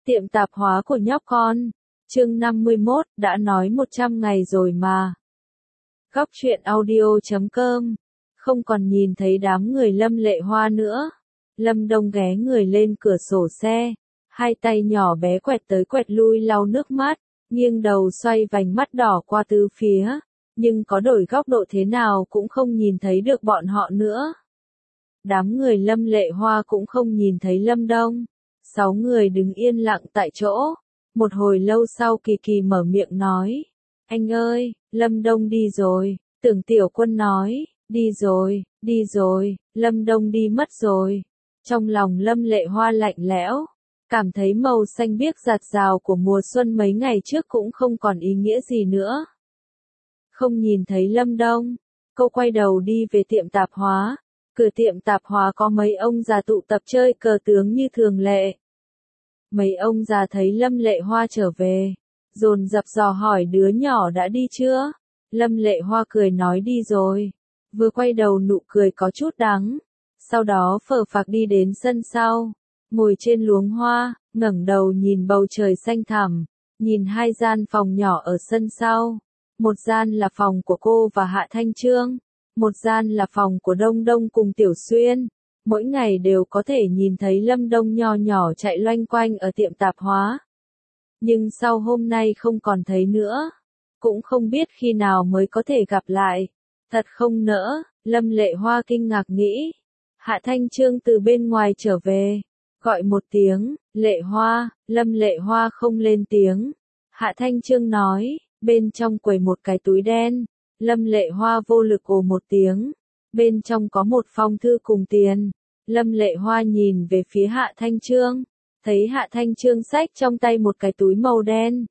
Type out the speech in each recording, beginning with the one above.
Tiệm tạp hóa của nhóc con. Chương 51, đã nói 100 ngày rồi mà. Góc truyện audio.com. Không còn nhìn thấy đám người Lâm Lệ Hoa nữa. Lâm Đông ghé người lên cửa sổ xe, hai tay nhỏ bé quẹt tới quẹt lui lau nước mắt, nghiêng đầu xoay vành mắt đỏ qua tứ phía, nhưng có đổi góc độ thế nào cũng không nhìn thấy được bọn họ nữa. Đám người Lâm Lệ Hoa cũng không nhìn thấy Lâm Đông. 6 người đứng yên lặng tại chỗ. Một hồi lâu sau Kỳ Kỳ mở miệng nói. Anh ơi, Lâm Đông đi rồi. Tưởng Tiểu Quân nói. Đi rồi, Lâm Đông đi mất rồi. Trong lòng Lâm Lệ Hoa lạnh lẽo. Cảm thấy màu xanh biếc rạt rào của mùa xuân mấy ngày trước cũng không còn ý nghĩa gì nữa. Không nhìn thấy Lâm Đông. Cô quay đầu đi về tiệm tạp hóa. Cửa tiệm tạp hóa có mấy ông già tụ tập chơi cờ tướng như thường lệ. Mấy ông già thấy Lâm Lệ Hoa trở về, dồn dập dò hỏi đứa nhỏ đã đi chưa? Lâm Lệ Hoa cười nói đi rồi. Vừa quay đầu nụ cười có chút đắng. Sau đó phờ phạc đi đến sân sau, ngồi trên luống hoa, ngẩng đầu nhìn bầu trời xanh thẳm, nhìn hai gian phòng nhỏ ở sân sau. Một gian là phòng của cô và Hạ Thanh Trương, một gian là phòng của Đông Đông cùng Tiểu Xuyên. Mỗi ngày đều có thể nhìn thấy Lâm Đông nho nhỏ chạy loanh quanh ở tiệm tạp hóa. Nhưng sau hôm nay không còn thấy nữa. Cũng không biết khi nào mới có thể gặp lại. Thật không nỡ, Lâm Lệ Hoa kinh ngạc nghĩ. Hạ Thanh Trương từ bên ngoài trở về. Gọi một tiếng, Lệ Hoa, Lâm Lệ Hoa không lên tiếng. Hạ Thanh Trương nói, bên trong quầy một cái túi đen. Lâm Lệ Hoa vô lực ồ một tiếng. Bên trong có một phong thư cùng tiền. Lâm Lệ Hoa nhìn về phía Hạ Thanh Trương, thấy Hạ Thanh Trương xách trong tay một cái túi màu đen.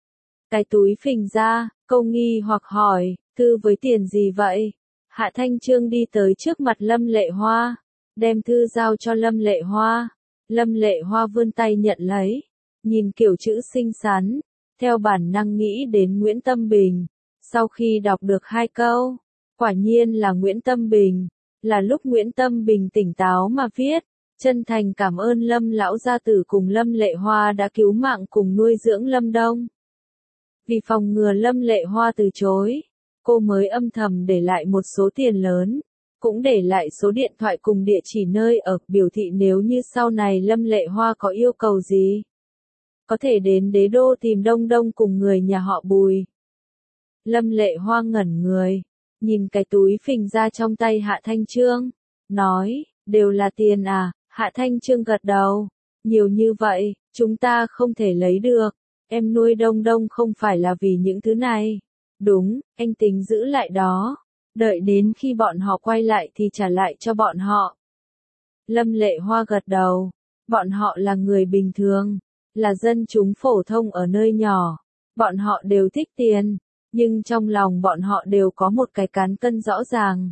Cái túi phình ra, câu nghi hoặc hỏi, thư với tiền gì vậy? Hạ Thanh Trương đi tới trước mặt Lâm Lệ Hoa, đem thư giao cho Lâm Lệ Hoa. Lâm Lệ Hoa vươn tay nhận lấy, nhìn kiểu chữ xinh xắn, theo bản năng nghĩ đến Nguyễn Tâm Bình. Sau khi đọc được 2 câu, quả nhiên là Nguyễn Tâm Bình. Là lúc Nguyễn Tâm Bình tỉnh táo mà viết, chân thành cảm ơn Lâm lão gia tử cùng Lâm Lệ Hoa đã cứu mạng cùng nuôi dưỡng Lâm Đông. Vì phòng ngừa Lâm Lệ Hoa từ chối, cô mới âm thầm để lại một số tiền lớn, cũng để lại số điện thoại cùng địa chỉ nơi ở, biểu thị nếu như sau này Lâm Lệ Hoa có yêu cầu gì, có thể đến Đế Đô tìm Đông Đông cùng người nhà họ Bùi. Lâm Lệ Hoa ngẩn người, nhìn cái túi phình ra trong tay Hạ Thanh Trương, nói, đều là tiền à? Hạ Thanh Trương gật đầu, nhiều như vậy, chúng ta không thể lấy được, em nuôi Đông Đông không phải là vì những thứ này. Đúng, anh tính giữ lại đó, đợi đến khi bọn họ quay lại thì trả lại cho bọn họ. Lâm Lệ Hoa gật đầu, bọn họ là người bình thường, là dân chúng phổ thông ở nơi nhỏ, bọn họ đều thích tiền. Nhưng trong lòng bọn họ đều có một cái cán cân rõ ràng.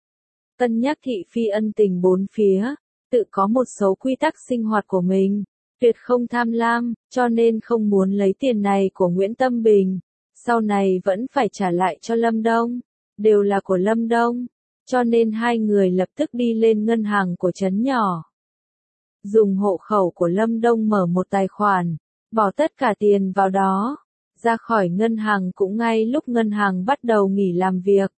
Cân nhắc thị phi ân tình 4 phía, tự có một số quy tắc sinh hoạt của mình, tuyệt không tham lam, cho nên không muốn lấy tiền này của Nguyễn Tâm Bình, sau này vẫn phải trả lại cho Lâm Đông, đều là của Lâm Đông, cho nên hai người lập tức đi lên ngân hàng của trấn nhỏ. Dùng hộ khẩu của Lâm Đông mở một tài khoản, bỏ tất cả tiền vào đó. Ra khỏi ngân hàng cũng ngay lúc ngân hàng bắt đầu nghỉ làm việc.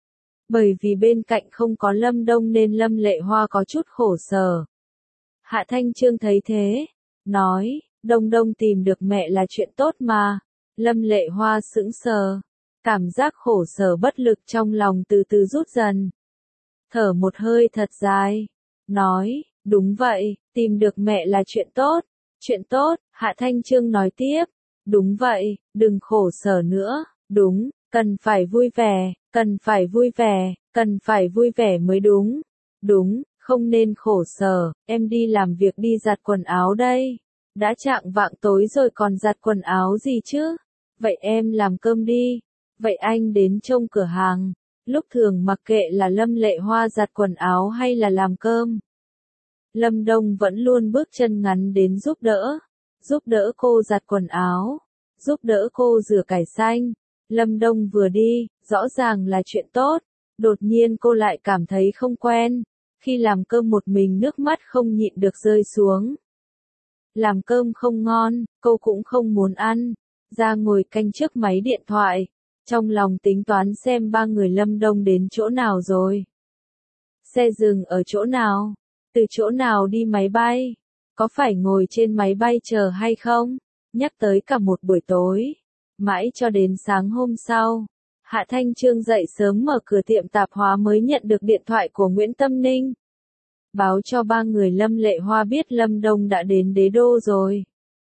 Bởi vì bên cạnh không có Lâm Đông nên Lâm Lệ Hoa có chút khổ sở. Hạ Thanh Trương thấy thế, nói, Đông Đông tìm được mẹ là chuyện tốt mà. Lâm Lệ Hoa sững sờ, cảm giác khổ sở bất lực trong lòng từ từ rút dần. Thở một hơi thật dài, nói, đúng vậy, tìm được mẹ là chuyện tốt. Chuyện tốt, Hạ Thanh Trương nói tiếp. Đúng vậy, đừng khổ sở nữa, đúng, cần phải vui vẻ, cần phải vui vẻ, cần phải vui vẻ mới đúng. Đúng, không nên khổ sở, em đi làm việc đi giặt quần áo đây. Đã chạng vạng tối rồi còn giặt quần áo gì chứ? Vậy em làm cơm đi. Vậy anh đến trông cửa hàng. Lúc thường mặc kệ là Lâm Lệ Hoa giặt quần áo hay là làm cơm. Lâm Đông vẫn luôn bước chân ngắn đến giúp đỡ cô giặt quần áo, giúp đỡ cô rửa cải xanh. Lâm Đông vừa đi, rõ ràng là chuyện tốt, đột nhiên cô lại cảm thấy không quen, khi làm cơm một mình nước mắt không nhịn được rơi xuống. Làm cơm không ngon, cô cũng không muốn ăn. Ra ngồi canh trước máy điện thoại. Trong lòng tính toán xem ba người Lâm Đông đến chỗ nào rồi. Xe dừng ở chỗ nào? Từ chỗ nào đi máy bay? Có phải ngồi trên máy bay chờ hay không? Nhắc tới cả một buổi tối. Mãi cho đến sáng hôm sau. Hạ Thanh Trương dậy sớm mở cửa tiệm tạp hóa mới nhận được điện thoại của Nguyễn Tâm Ninh. Báo cho ba người Lâm Lệ Hoa biết Lâm Đông đã đến Đế Đô rồi.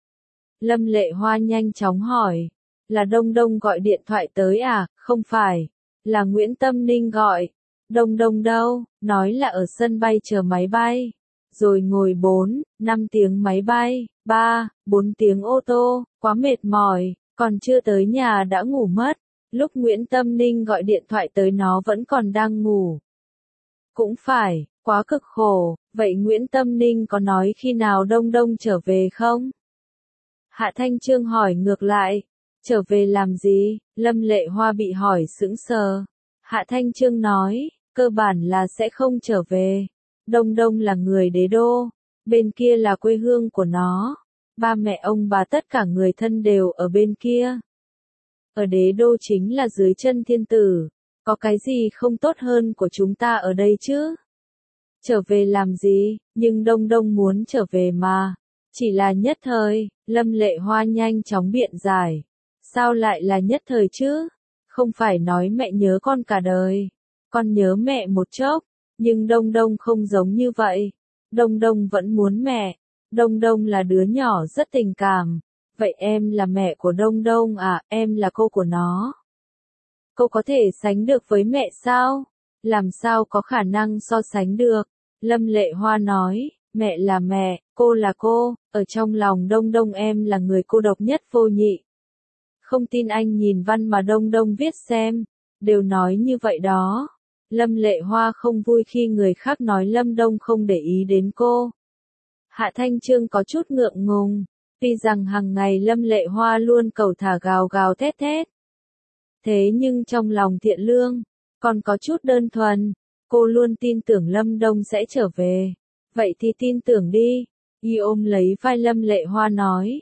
Lâm Lệ Hoa nhanh chóng hỏi. Là Đông Đông gọi điện thoại tới à? Không phải. Là Nguyễn Tâm Ninh gọi. Đông Đông đâu? Nói là ở sân bay chờ máy bay. Rồi ngồi 4, 5 tiếng máy bay, 3, 4 tiếng ô tô, quá mệt mỏi, còn chưa tới nhà đã ngủ mất. Lúc Nguyễn Tâm Ninh gọi điện thoại tới nó vẫn còn đang ngủ. Cũng phải, quá cực khổ, vậy Nguyễn Tâm Ninh có nói khi nào Đông Đông trở về không? Hạ Thanh Trương hỏi ngược lại, trở về làm gì? Lâm Lệ Hoa bị hỏi sững sờ. Hạ Thanh Trương nói, cơ bản là sẽ không trở về. Đông Đông là người Đế Đô, bên kia là quê hương của nó. Ba mẹ ông bà tất cả người thân đều ở bên kia. Ở Đế Đô chính là dưới chân thiên tử. Có cái gì không tốt hơn của chúng ta ở đây chứ? Trở về làm gì? Nhưng Đông Đông muốn trở về mà. Chỉ là nhất thời. Lâm Lệ Hoa nhanh chóng biện giải. Sao lại là nhất thời chứ? Không phải nói mẹ nhớ con cả đời. Con nhớ mẹ một chốc. Nhưng Đông Đông không giống như vậy. Đông Đông vẫn muốn mẹ. Đông Đông là đứa nhỏ rất tình cảm. Vậy em là mẹ của Đông Đông à? Em là cô của nó. Cô có thể sánh được với mẹ sao? Làm sao có khả năng so sánh được? Lâm Lệ Hoa nói, mẹ là mẹ, cô là cô, ở trong lòng Đông Đông em là người cô độc nhất vô nhị. Không tin anh nhìn văn mà Đông Đông viết xem, đều nói như vậy đó. Lâm Lệ Hoa không vui khi người khác nói Lâm Đông không để ý đến cô. Hạ Thanh Trương có chút ngượng ngùng, tuy rằng hàng ngày Lâm Lệ Hoa luôn cầu thả gào gào thét thét. Thế nhưng trong lòng thiện lương, còn có chút đơn thuần, cô luôn tin tưởng Lâm Đông sẽ trở về. Vậy thì tin tưởng đi. Y ôm lấy vai Lâm Lệ Hoa nói.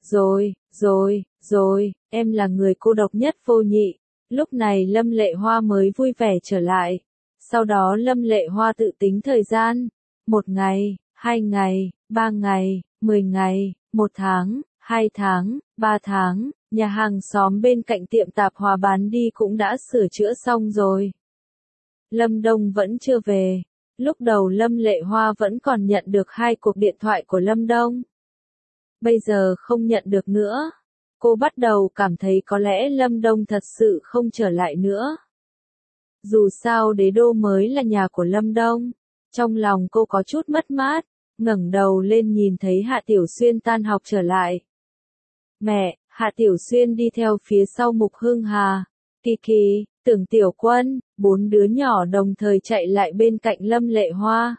Rồi, em là người cô độc nhất vô nhị. Lúc này Lâm Lệ Hoa mới vui vẻ trở lại. Sau đó Lâm Lệ Hoa tự tính thời gian. 1 ngày, 2 ngày, 3 ngày, 10 ngày, 1 tháng, 2 tháng, 3 tháng. Nhà hàng xóm bên cạnh tiệm tạp hóa bán đi cũng đã sửa chữa xong rồi. Lâm Đông vẫn chưa về. Lúc đầu Lâm Lệ Hoa vẫn còn nhận được 2 cuộc điện thoại của Lâm Đông. Bây giờ không nhận được nữa. Cô bắt đầu cảm thấy có lẽ Lâm Đông thật sự không trở lại nữa. Dù sao Đế Đô mới là nhà của Lâm Đông. Trong lòng cô có chút mất mát, ngẩng đầu lên nhìn thấy Hạ Tiểu Xuyên tan học trở lại. Mẹ, Hạ Tiểu Xuyên đi theo phía sau Mục Hưng Hà, Kiki, Tưởng Tiểu Quân, 4 đứa nhỏ đồng thời chạy lại bên cạnh Lâm Lệ Hoa.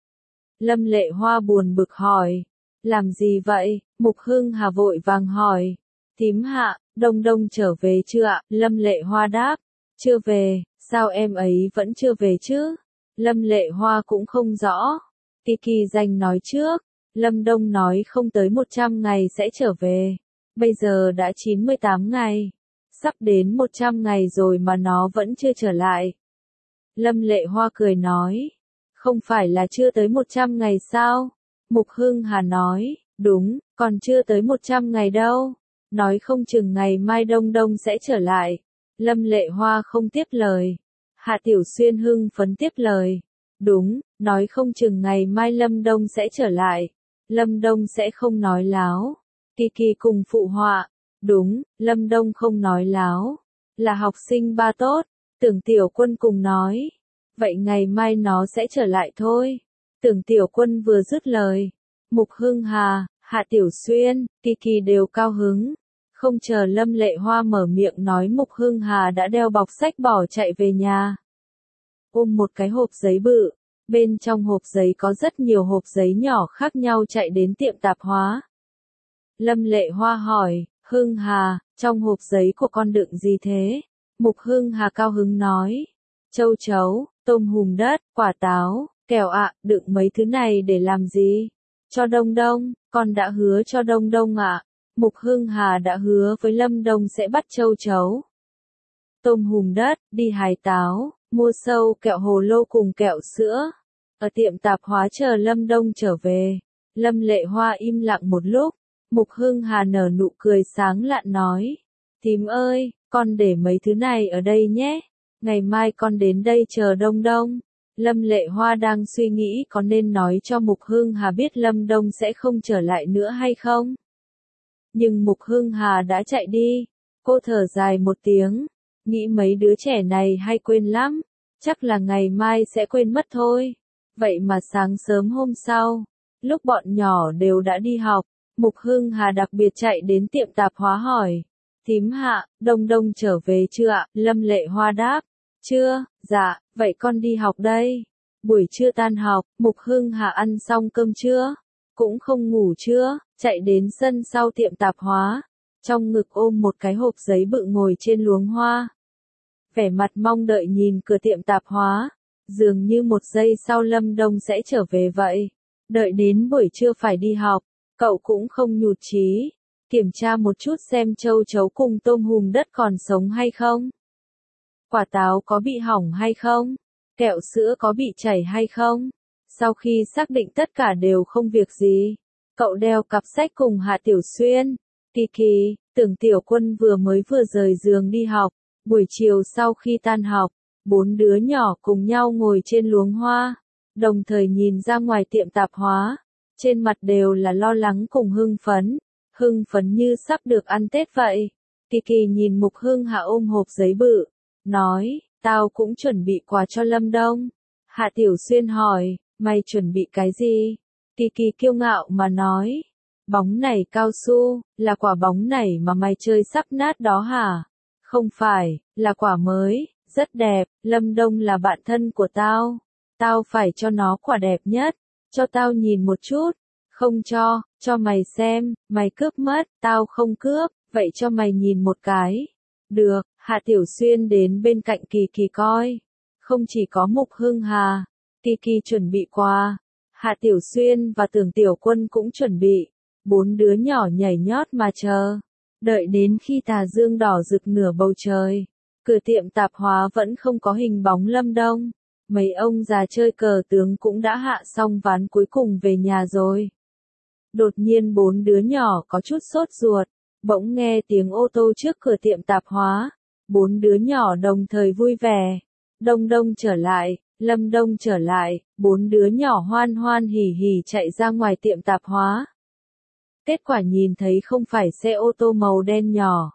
Lâm Lệ Hoa buồn bực hỏi, làm gì vậy? Mục Hưng Hà vội vàng hỏi, thím Hạ, Đông Đông trở về chưa ạ? Lâm Lệ Hoa đáp, chưa về, sao em ấy vẫn chưa về chứ? Lâm Lệ Hoa cũng không rõ. Kiki danh nói trước, Lâm Đông nói không tới 100 ngày sẽ trở về. Bây giờ đã 98 ngày. Sắp đến 100 ngày rồi mà nó vẫn chưa trở lại. Lâm Lệ Hoa cười nói. Không phải là chưa tới 100 ngày sao? Mục Hưng Hà nói. Đúng, còn chưa tới 100 ngày đâu. Nói không chừng ngày mai Đông Đông sẽ trở lại. Lâm Lệ Hoa không tiếp lời. Hạ Tiểu Xuyên hưng phấn tiếp lời. Đúng, nói không chừng ngày mai Lâm Đông sẽ trở lại. Lâm Đông sẽ không nói láo. Kiki cùng phụ họa. Đúng, Lâm Đông không nói láo. Là học sinh ba tốt. Tưởng Tiểu Quân cùng nói. Vậy ngày mai nó sẽ trở lại thôi. Tưởng Tiểu Quân vừa dứt lời. Mục Hưng Hà, Hạ Tiểu Xuyên, Kiki đều cao hứng. Không chờ Lâm Lệ Hoa mở miệng nói Mục Hưng Hà đã đeo bọc sách bỏ chạy về nhà. Ôm một cái hộp giấy bự. Bên trong hộp giấy có rất nhiều hộp giấy nhỏ khác nhau chạy đến tiệm tạp hóa. Lâm Lệ Hoa hỏi, Hưng Hà, trong hộp giấy của con đựng gì thế? Mục Hưng Hà cao hứng nói, châu chấu, tôm hùm đất, quả táo, kẹo ạ, đựng mấy thứ này để làm gì? Cho Đông Đông, Con đã hứa cho Đông Đông ạ. Mục Hưng Hà đã hứa với Lâm Đông sẽ bắt châu chấu, tôm hùm đất, đi hái táo, mua sâu, kẹo hồ lô cùng kẹo sữa. Ở tiệm tạp hóa chờ Lâm Đông trở về. Lâm Lệ Hoa im lặng một lúc. Mục Hưng Hà nở nụ cười sáng lạn nói. Thím ơi, con để mấy thứ này ở đây nhé. Ngày mai con đến đây chờ Đông Đông. Lâm Lệ Hoa đang suy nghĩ có nên nói cho Mục Hưng Hà biết Lâm Đông sẽ không trở lại nữa hay không. Nhưng Mục Hưng Hà đã chạy đi. Cô thở dài một tiếng. Nghĩ mấy đứa trẻ này hay quên lắm. Chắc là ngày mai sẽ quên mất thôi. Vậy mà sáng sớm hôm sau, lúc bọn nhỏ đều đã đi học, Mục Hưng Hà đặc biệt chạy đến tiệm tạp hóa hỏi. Thím hạ, Đông Đông trở về chưa ạ? Lâm Lệ Hoa đáp. Chưa, dạ, vậy con đi học đây. Buổi trưa tan học, Mục Hưng Hà ăn xong cơm trưa, cũng không ngủ trưa, chạy đến sân sau tiệm tạp hóa, trong ngực ôm một cái hộp giấy bự ngồi trên luống hoa. Vẻ mặt mong đợi nhìn cửa tiệm tạp hóa, dường như một giây sau Lâm Đông sẽ trở về vậy. Đợi đến buổi trưa phải đi học, cậu cũng không nhụt chí, kiểm tra một chút xem châu chấu cùng tôm hùm đất còn sống hay không. Quả táo có bị hỏng hay không? Kẹo sữa có bị chảy hay không? Sau khi xác định tất cả đều không việc gì, cậu đeo cặp sách cùng Hạ Tiểu Xuyên, Kiki, Tưởng Tiểu Quân vừa rời giường đi học. Buổi chiều sau khi tan học, 4 đứa nhỏ cùng nhau ngồi trên luống hoa, đồng thời nhìn ra ngoài tiệm tạp hóa. Trên mặt đều là lo lắng cùng hưng phấn như sắp được ăn Tết vậy. Kiki nhìn Mục Hưng Hà ôm hộp giấy bự, nói, tao cũng chuẩn bị quà cho Lâm Đông. Hạ Tiểu Xuyên hỏi, mày chuẩn bị cái gì? Kiki kiêu ngạo mà nói, bóng nảy cao su, là quả bóng nảy mà mày chơi sắp nát đó hả? Không phải, là quả mới, rất đẹp, Lâm Đông là bạn thân của tao. Tao phải cho nó quả đẹp nhất, cho tao nhìn một chút. Không cho mày xem, mày cướp mất, tao không cướp, vậy cho mày nhìn một cái. Được, Hạ Tiểu Xuyên đến bên cạnh Kiki coi. Không chỉ có Mục Hưng Hà, Kiki chuẩn bị quà. Hạ Tiểu Xuyên và Tưởng Tiểu Quân cũng chuẩn bị. 4 đứa nhỏ nhảy nhót mà chờ. Đợi đến khi tà dương đỏ rực nửa bầu trời, cửa tiệm tạp hóa vẫn không có hình bóng Lâm Đông. Mấy ông già chơi cờ tướng cũng đã hạ xong ván cuối cùng về nhà rồi. Đột nhiên 4 đứa nhỏ có chút sốt ruột, bỗng nghe tiếng ô tô trước cửa tiệm tạp hóa. 4 đứa nhỏ đồng thời vui vẻ. Đông Đông trở lại, Lâm Đông trở lại, 4 đứa nhỏ hoan hoan hỉ hỉ chạy ra ngoài tiệm tạp hóa. Kết quả nhìn thấy không phải xe ô tô màu đen nhỏ,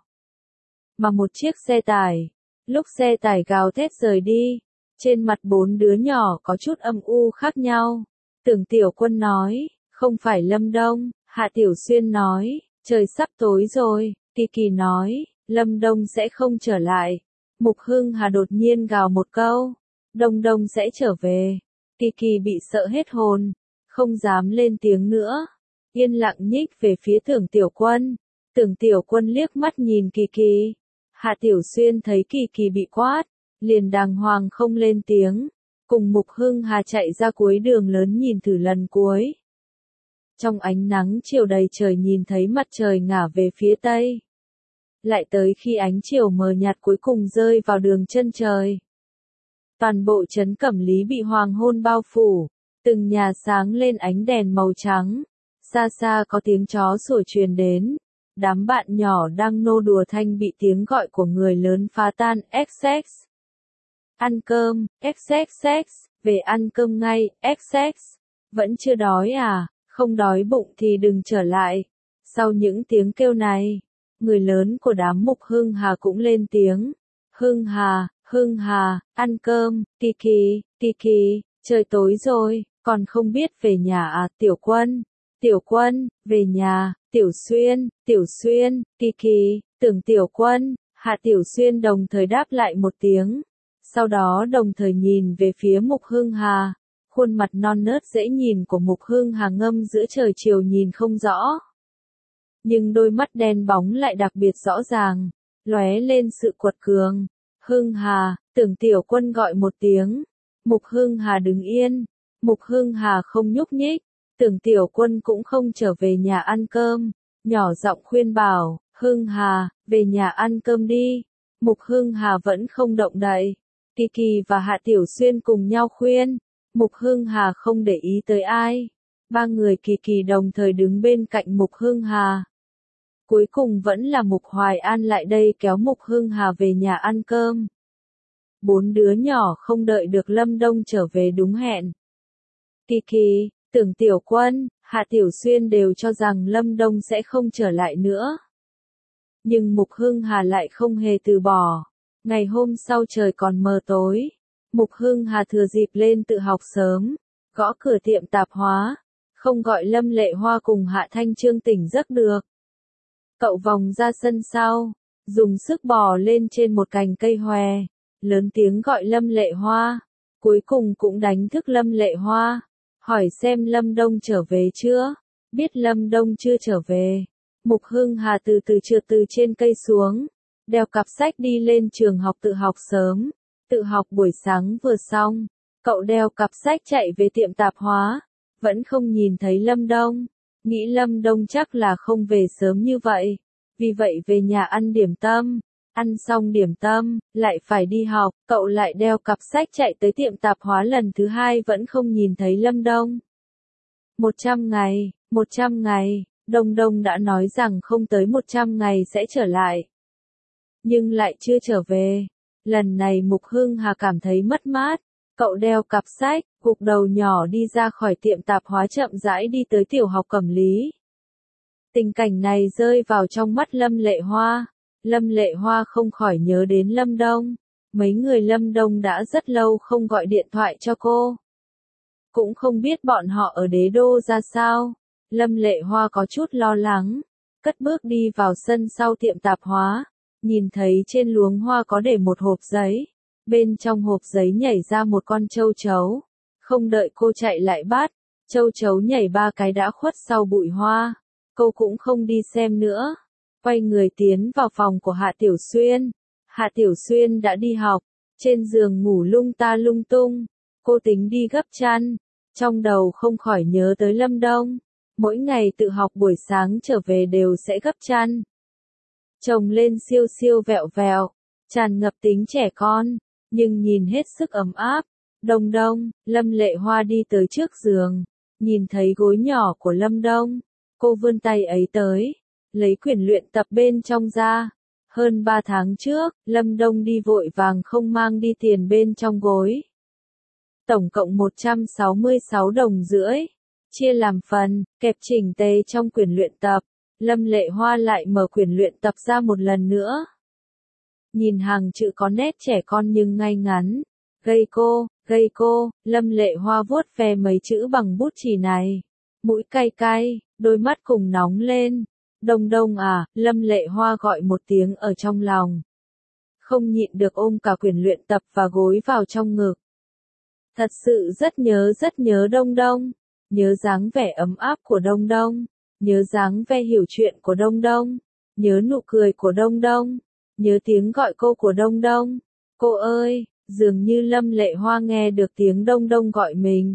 mà một chiếc xe tải. Lúc xe tải gào thét rời đi, trên mặt 4 đứa nhỏ có chút âm u khác nhau. Tưởng Tiểu Quân nói, không phải Lâm Đông. Hạ Tiểu Xuyên nói, trời sắp tối rồi. Kiki nói, Lâm Đông sẽ không trở lại. Mục Hưng Hà đột nhiên gào một câu, Đông Đông sẽ trở về. Kiki bị sợ hết hồn, không dám lên tiếng nữa. Yên lặng nhích về phía Tưởng Tiểu Quân. Tưởng Tiểu Quân liếc mắt nhìn Kiki. Hạ Tiểu Xuyên thấy Kiki bị quát, liền đàng hoàng không lên tiếng. Cùng Mục Hưng Hà chạy ra cuối đường lớn nhìn thử lần cuối. Trong ánh nắng chiều đầy trời nhìn thấy mặt trời ngả về phía tây. Lại tới khi ánh chiều mờ nhạt cuối cùng rơi vào đường chân trời. Toàn bộ trấn Cẩm Lý bị hoàng hôn bao phủ, từng nhà sáng lên ánh đèn màu trắng. Xa xa có tiếng chó sủa truyền đến. Đám bạn nhỏ đang nô đùa thanh bị tiếng gọi của người lớn phá tan. XX. Ăn cơm, XXX, về ăn cơm ngay, XX. Vẫn chưa đói à, không đói bụng thì đừng trở lại. Sau những tiếng kêu này, người lớn của đám Mục Hưng Hà cũng lên tiếng. Hưng Hà, ăn cơm. Kiki, trời tối rồi, còn không biết về nhà à? Tiểu Quân, về nhà. Tiểu Xuyên, Kiki, Tưởng Tiểu Quân, Hạ Tiểu Xuyên đồng thời đáp lại một tiếng. Sau đó đồng thời nhìn về phía Mục Hưng Hà. Khuôn mặt non nớt dễ nhìn của Mục Hưng Hà ngâm giữa trời chiều nhìn không rõ. Nhưng đôi mắt đen bóng lại đặc biệt rõ ràng, lóe lên sự quật cường. Hưng Hà, Tưởng Tiểu Quân gọi một tiếng. Mục Hưng Hà đứng yên. Mục Hưng Hà không nhúc nhích. Tưởng Tiểu Quân cũng không trở về nhà ăn cơm, nhỏ giọng khuyên bảo, Hưng Hà, về nhà ăn cơm đi. Mục Hưng Hà vẫn không động đậy. Kỳ Kỳ và Hạ Tiểu Xuyên cùng nhau khuyên, Mục Hưng Hà không để ý tới ai. Ba người Kỳ Kỳ đồng thời đứng bên cạnh Mục Hưng Hà. Cuối cùng vẫn là Mục Hoài An lại đây kéo Mục Hưng Hà về nhà ăn cơm. Bốn đứa nhỏ không đợi được Lâm Đông trở về đúng hẹn. Kỳ Kỳ, Tưởng Tiểu Quân, Hạ Tiểu Xuyên đều cho rằng Lâm Đông sẽ không trở lại nữa. Nhưng Mục Hưng Hà lại không hề từ bỏ. Ngày hôm sau trời còn mờ tối. Mục Hưng Hà thừa dịp lên tự học sớm, gõ cửa tiệm tạp hóa, không gọi Lâm Lệ Hoa cùng Hạ Thanh Trương tỉnh giấc được. Cậu vòng ra sân sau, dùng sức bò lên trên một cành cây hòe, lớn tiếng gọi Lâm Lệ Hoa, cuối cùng cũng đánh thức Lâm Lệ Hoa, hỏi xem Lâm Đông trở về chưa. Biết Lâm Đông chưa trở về, Mục Hưng Hà từ từ trượt từ trên cây xuống, đeo cặp sách đi lên trường học tự học sớm. Tự học buổi sáng vừa xong, cậu đeo cặp sách chạy về tiệm tạp hóa, vẫn không nhìn thấy Lâm Đông. Nghĩ Lâm Đông chắc là không về sớm như vậy, vì vậy về nhà ăn điểm tâm. Ăn xong điểm tâm, lại phải đi học, cậu lại đeo cặp sách chạy tới tiệm tạp hóa lần thứ hai vẫn không nhìn thấy Lâm Đông. 100 ngày, Đông Đông đã nói rằng không tới 100 ngày sẽ trở lại. Nhưng lại chưa trở về. Lần này Mục Hưng Hà cảm thấy mất mát, cậu đeo cặp sách, gục đầu nhỏ đi ra khỏi tiệm tạp hóa chậm rãi đi tới tiểu học Cẩm Lý. Tình cảnh này rơi vào trong mắt Lâm Lệ Hoa. Lâm Lệ Hoa không khỏi nhớ đến Lâm Đông. Mấy người Lâm Đông đã rất lâu không gọi điện thoại cho cô. Cũng không biết bọn họ ở Đế Đô ra sao. Lâm Lệ Hoa có chút lo lắng, cất bước đi vào sân sau tiệm tạp hóa. Nhìn thấy trên luống hoa có để một hộp giấy, bên trong hộp giấy nhảy ra một con châu chấu. Không đợi cô chạy lại bắt, châu chấu nhảy 3 cái đã khuất sau bụi hoa. Cô cũng không đi xem nữa, quay người tiến vào phòng của Hạ Tiểu Xuyên. Hạ Tiểu Xuyên đã đi học, trên giường ngủ lung ta lung tung. Cô tính đi gấp chăn, trong đầu không khỏi nhớ tới Lâm Đông. Mỗi ngày tự học buổi sáng trở về đều sẽ gấp chăn. Chồng lên siêu siêu vẹo vẹo, tràn ngập tính trẻ con, nhưng nhìn hết sức ấm áp. Đông Đông, Lâm Lệ Hoa đi tới trước giường, nhìn thấy gối nhỏ của Lâm Đông, cô vươn tay ấy tới, lấy quyển luyện tập bên trong ra. Hơn 3 tháng trước, Lâm Đông đi vội vàng không mang đi tiền bên trong gối. Tổng cộng 166 đồng rưỡi, chia làm phần, kẹp chỉnh tề trong quyển luyện tập. Lâm Lệ Hoa lại mở quyển luyện tập ra một lần nữa. Nhìn hàng chữ có nét trẻ con nhưng ngay ngắn. Gây cô, Lâm Lệ Hoa vuốt ve mấy chữ bằng bút chì này. Mũi cay cay, đôi mắt cùng nóng lên. Đông Đông à, Lâm Lệ Hoa gọi một tiếng ở trong lòng. Không nhịn được ôm cả quyển luyện tập và gối vào trong ngực. Thật sự rất nhớ Đông Đông. Nhớ dáng vẻ ấm áp của Đông Đông. Nhớ dáng vẻ hiểu chuyện của Đông Đông, nhớ nụ cười của Đông Đông, nhớ tiếng gọi cô của Đông Đông. Cô ơi, dường như Lâm Lệ Hoa nghe được tiếng Đông Đông gọi mình.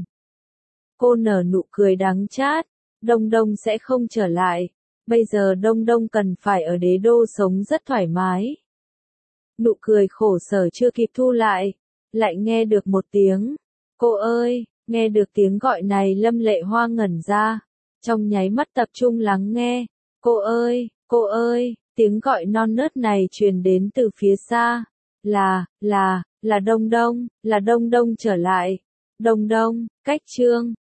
Cô nở nụ cười đắng chát, Đông Đông sẽ không trở lại, bây giờ Đông Đông cần phải ở Đế Đô sống rất thoải mái. Nụ cười khổ sở chưa kịp thu lại nghe được một tiếng. Cô ơi, nghe được tiếng gọi này Lâm Lệ Hoa ngẩn ra. Trong nháy mắt tập trung lắng nghe, cô ơi, tiếng gọi non nớt này truyền đến từ phía xa, là Đông Đông, là Đông Đông trở lại, Đông Đông, cách Trương,